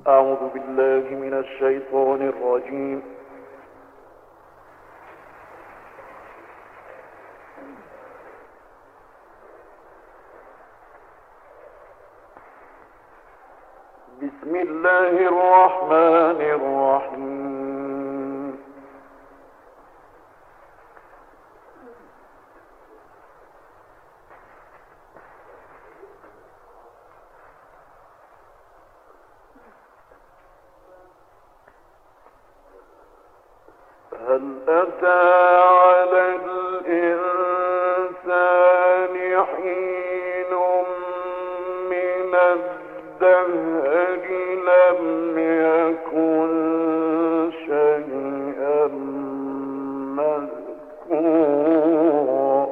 أعوذ بالله من الشيطان الرجيم. بسم الله الرحمن الرحيم. هل أتى على الإنسان حين من الدهر لم يكن شيئا مذكورا.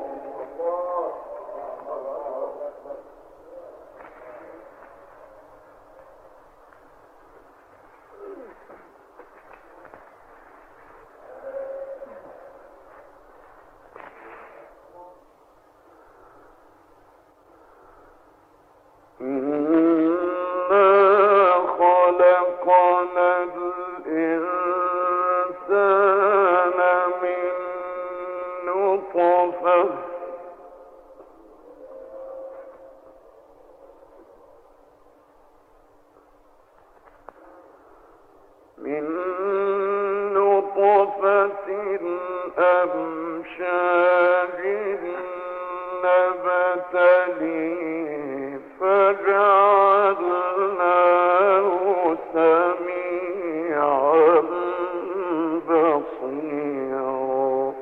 من نطفة أمشاج نبتليه فجعلناه سميعا بصيرا.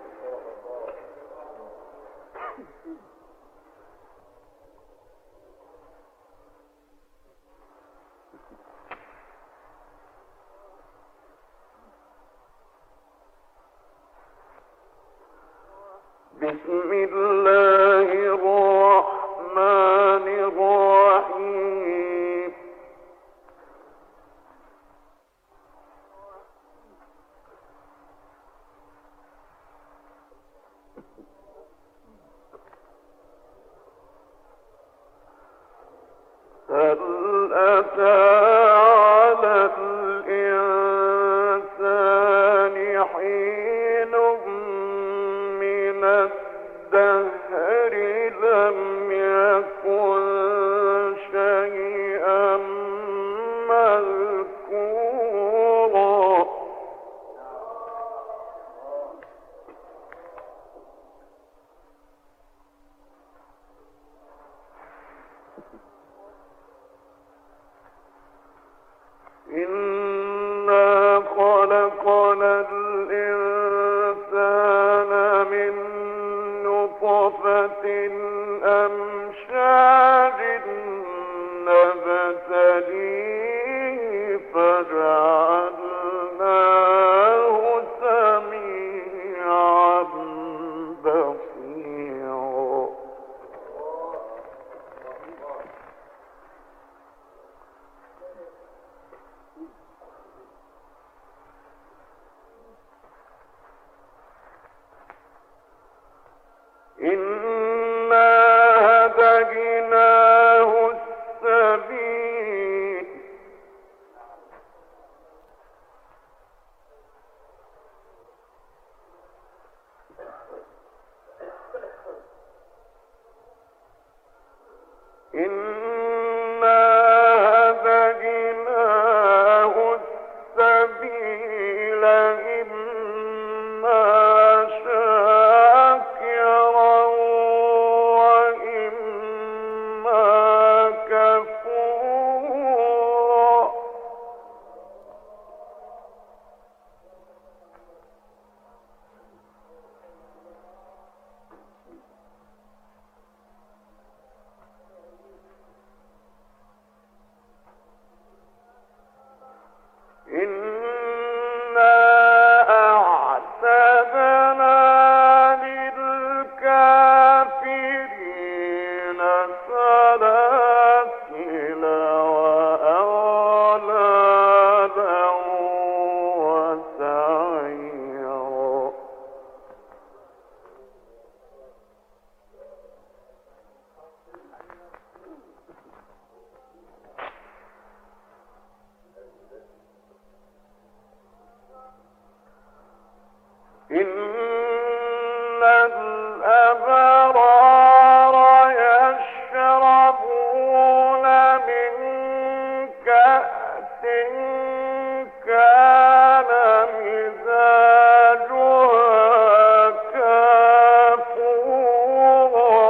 بسم الله الرحمن الرحيم. هل أتى على الإنسان حين من الدهر لم يكن شيئا مذكورا. إنا خلقنا الإنسان من نطفة أمشاج نبتليه فجعلناه سميعا بصيرا. إنا هديناه السبيل. إنا هديناه السبيل إما شاكرا كان مزاجها كافورا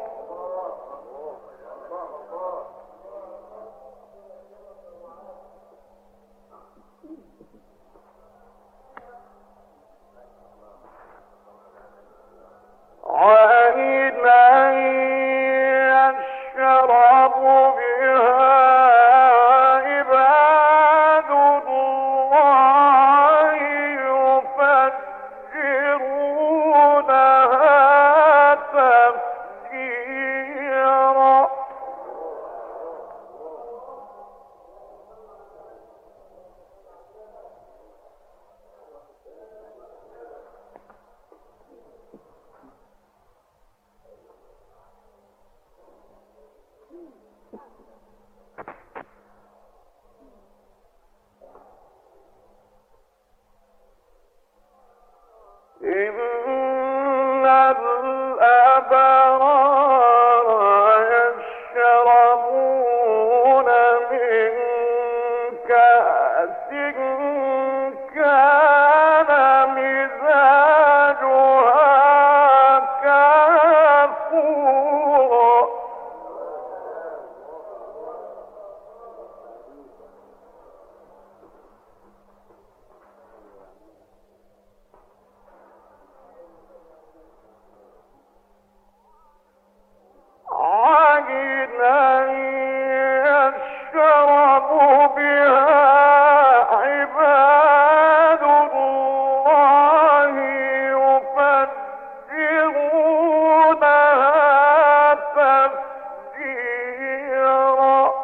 عينا يشرب بها عباد الله يفجرونها تفجيرا إن الأبرار يشربون من كأس كان مزاجها كافورا عينا يشرب بها عباد الله يفجرونها تفجيرا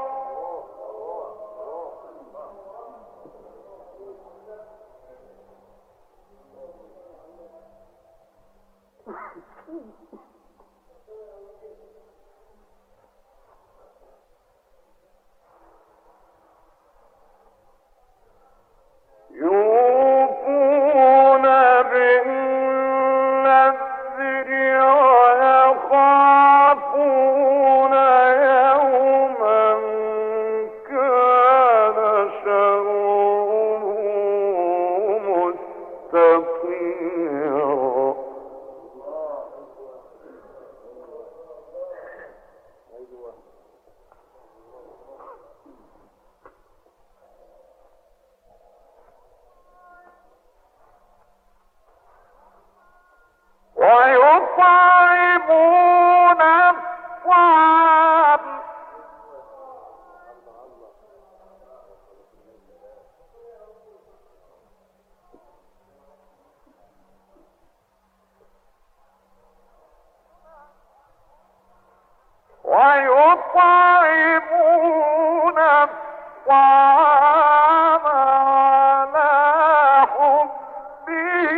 يوفون بالنذر ويخافون يوما كان شره مستطيرا ويطعمون الطعام على حبه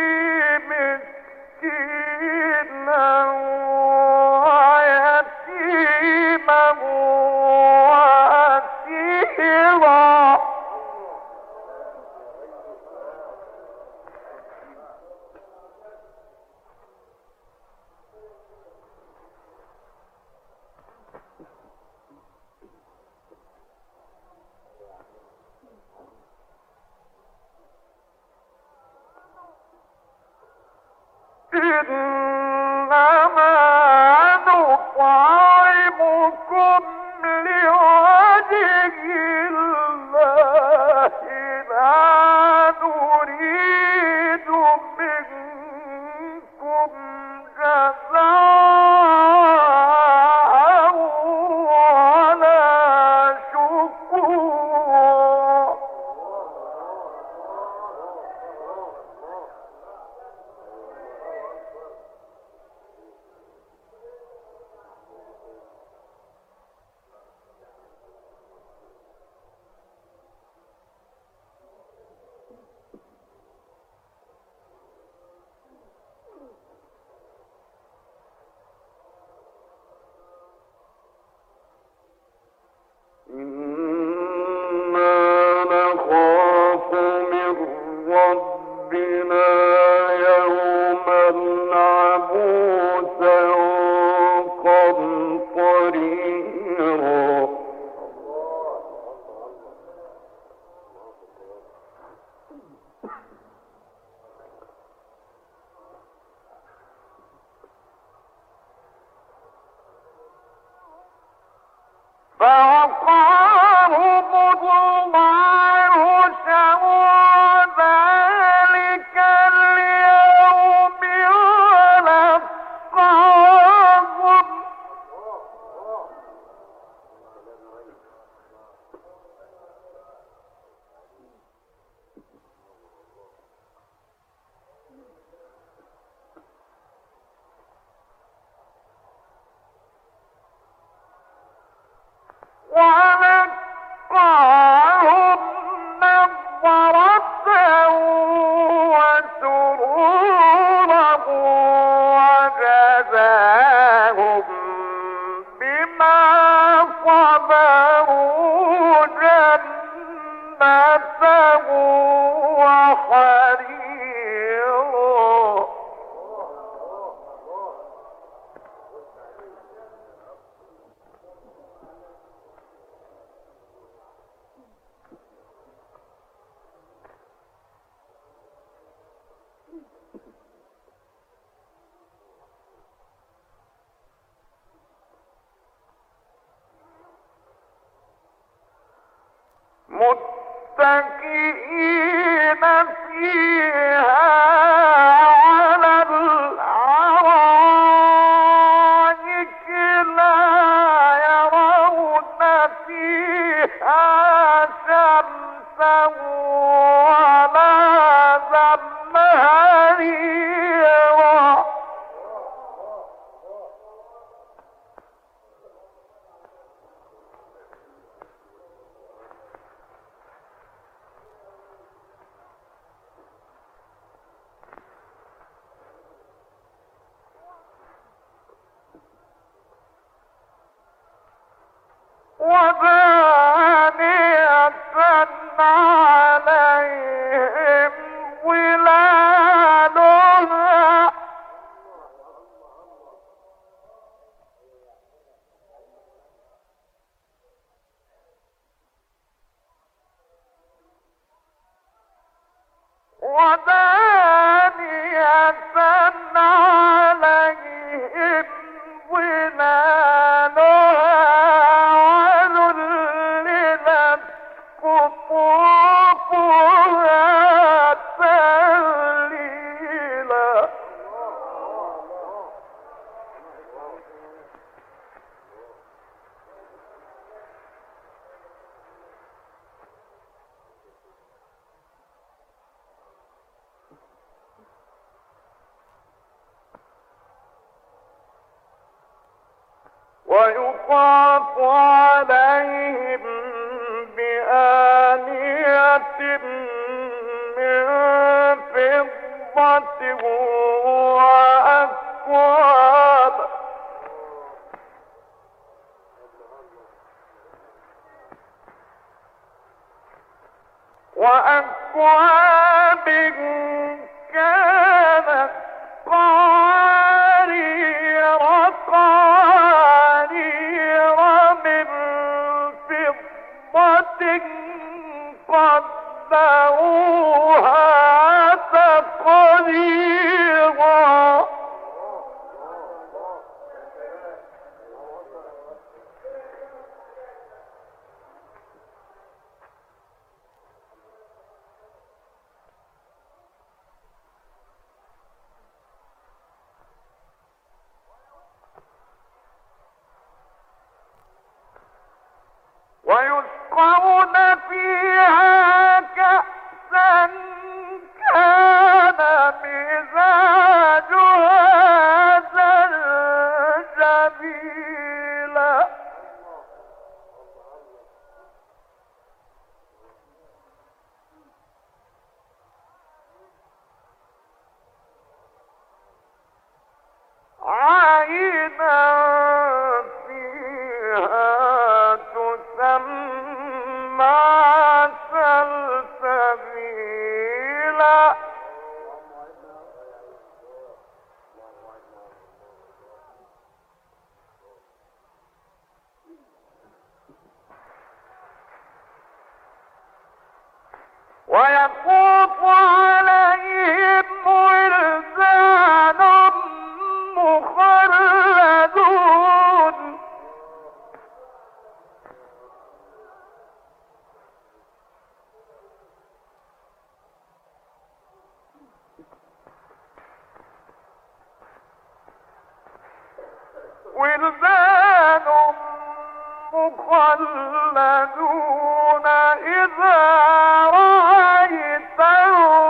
مسكينا ويتيما وأسيرا إنما نطعمكم لوجه الله لا نريد منكم جزاء ولا شكورا متكئين فيها على الأرائك لا يرون فيها شمسا ولا زمهريرا ودانية عليهم ظلالها ودانية عليهم ظلالها وذللت قطوفها تذليلا ويطاف عليهم بآنية من فضة وأكواب كانت قوارير من فضة قدروها تقديرا ويسقون فيها كأسا كان مزاجها زنجبيلا عينا فيها تسمى سلسبيلا ويطوف عليهم ولدان مخلدون إذا رأيتهم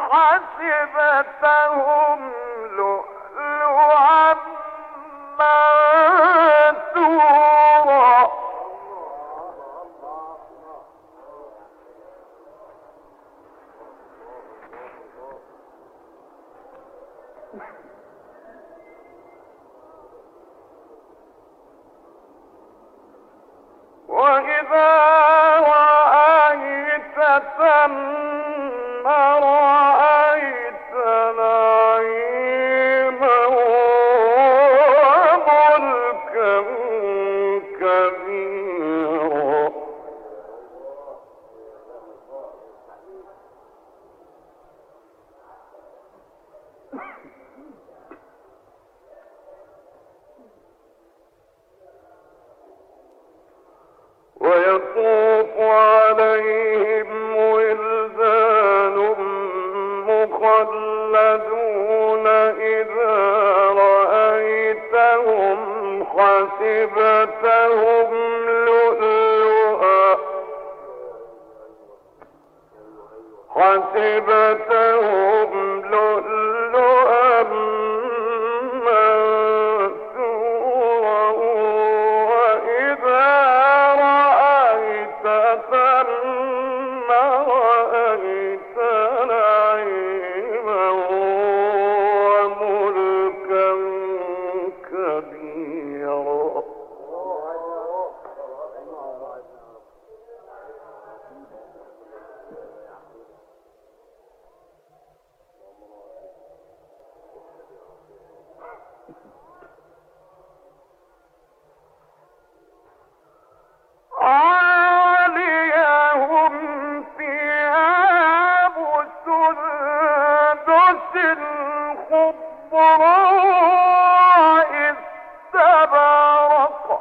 حسبتهم لؤلؤا منثورا وإذا رأيت ثم رأيت نعيما وملكا كبيرا حسبتهم لؤلؤا منثورا وإذا رأيت ثم رأيت نعيما وملكا كبيرا. عاليهم ثياب سندس خضراء استبرق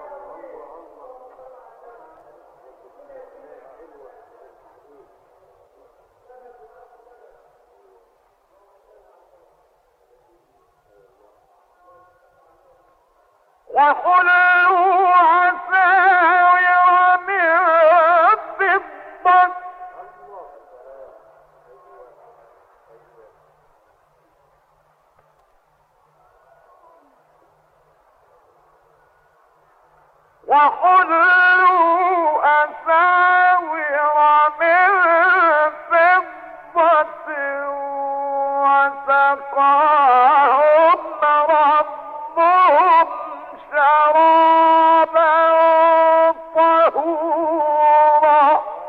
وحلوا عساور من فضة وسقاهم ربهم شرابا طهورا.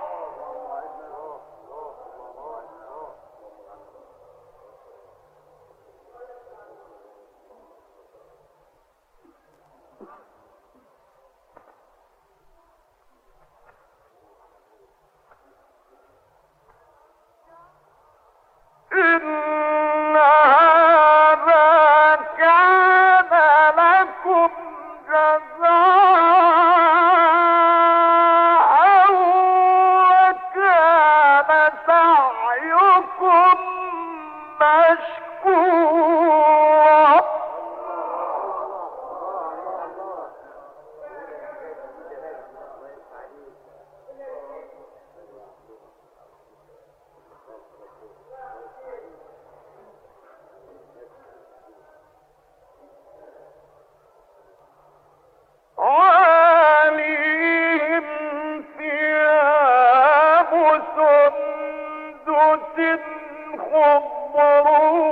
إن هذا كان لكم جزاء وكان سعيكم مشكورا. عاليهم ثياب سندس خضر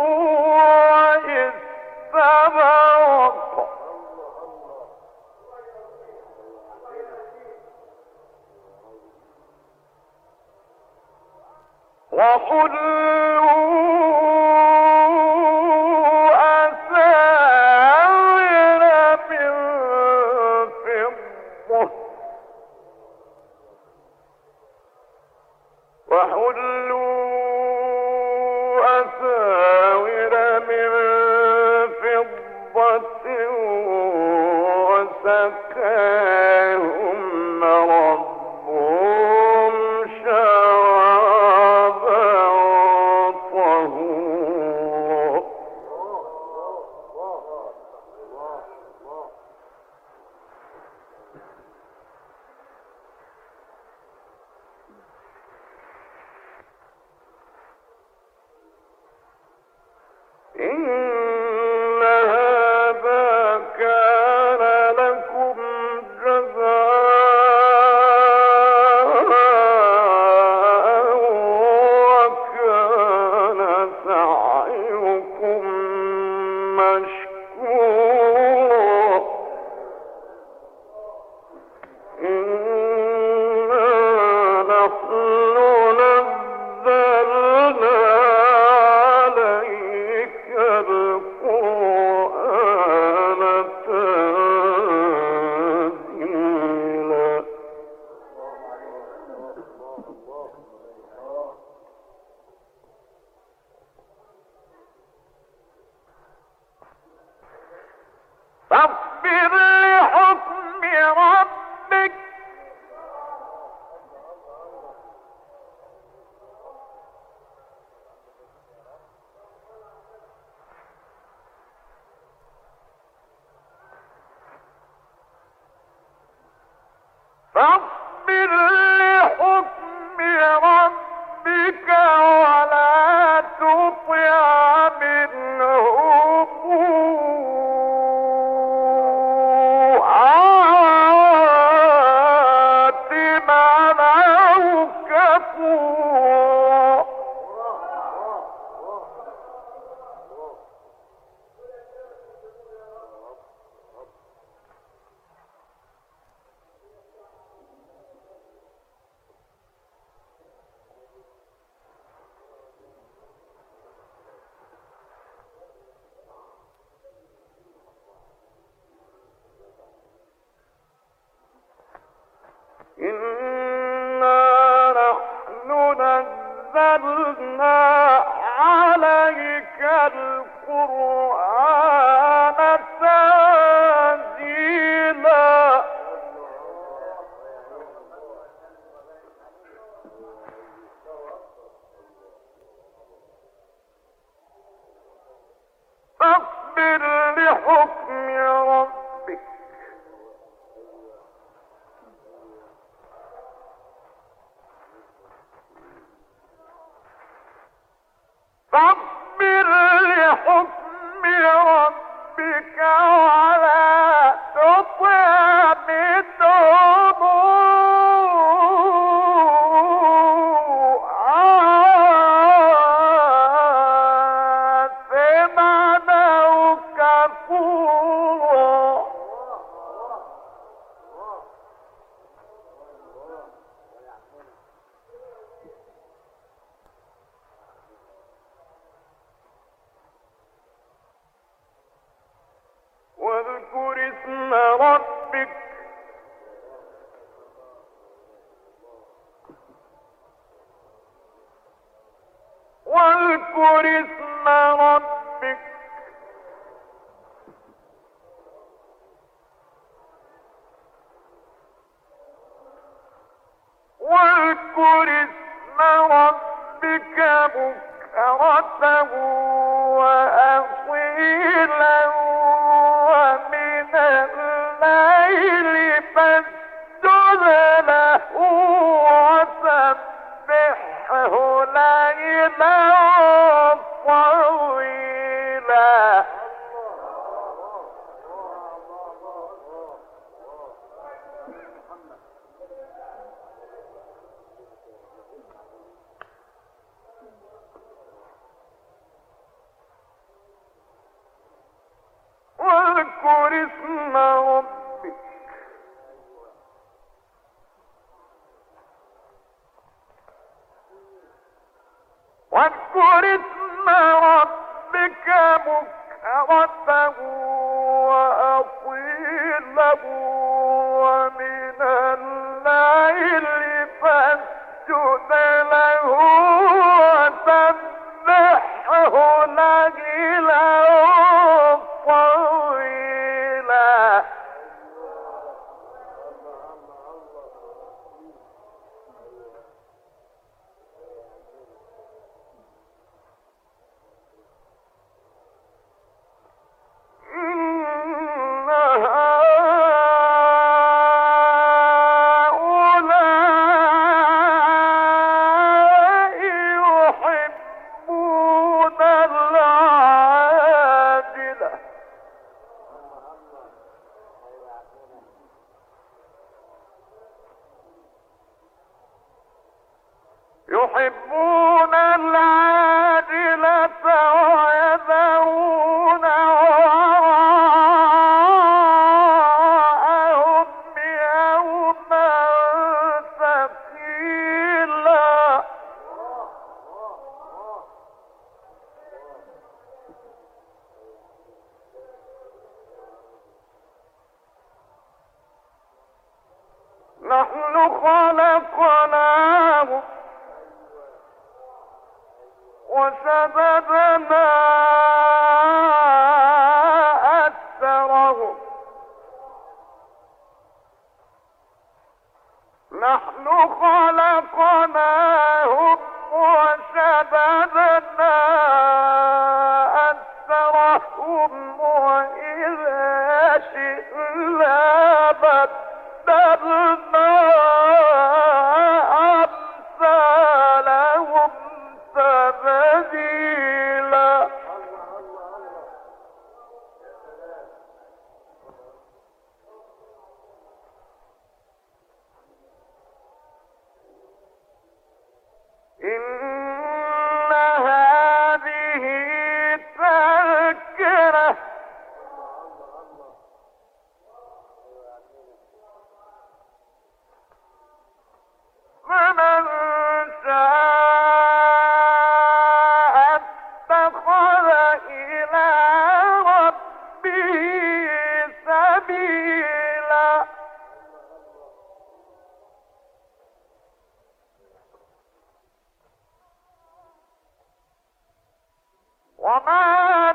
واستبرق وحلوا أساور من فضة وسقاهم ربهم شرابا طهورا. إن هذا كان لكم جزاء وكان سعيكم مشكورا. إنا نحن نزلنا عليك القرآن تنزيلا. فاصبر لحكم ربك فاصبر لحكم ربك لحكم ربك فاصبر لحكم ربك ولا تطع منهم آثما أو كفورا واذكر اسم ربك واذكر اسم ربك واذكر اسم ربك بكرة وأصيلا ومن الليل فاسجد له وسبحه ليلا طويلا واذكر اسم ربك واذكر اسم ربك بكرة وأصيلا ومن الليل فاسجد له وسبحه ليلا طويلا إن هؤلاء يحبون العاجلة يحبون العاجلة ويذرون وراءهم يوما ثقيلا نحن خلقناهم وشددنا أسرهم نحن خلقناهم وشددنا أسرهم وإذا شئنا بدلنا أمثالهم تبديلا إن هذه تذكرة فمن شاء اتخذ إلى ربه سبيلا وما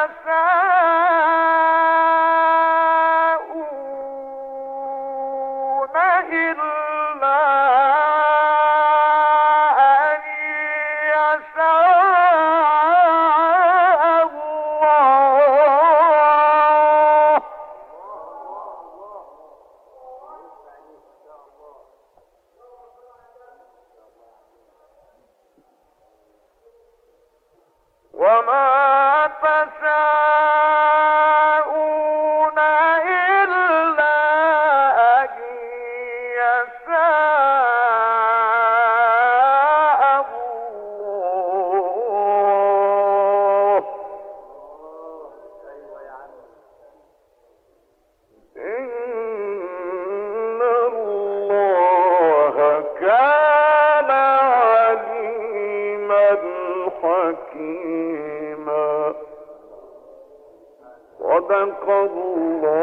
تشاءون إلا أن يشاء الله وما تشاءون إلا أن يشاء الله إن الله كان عليما حكيما صدق الله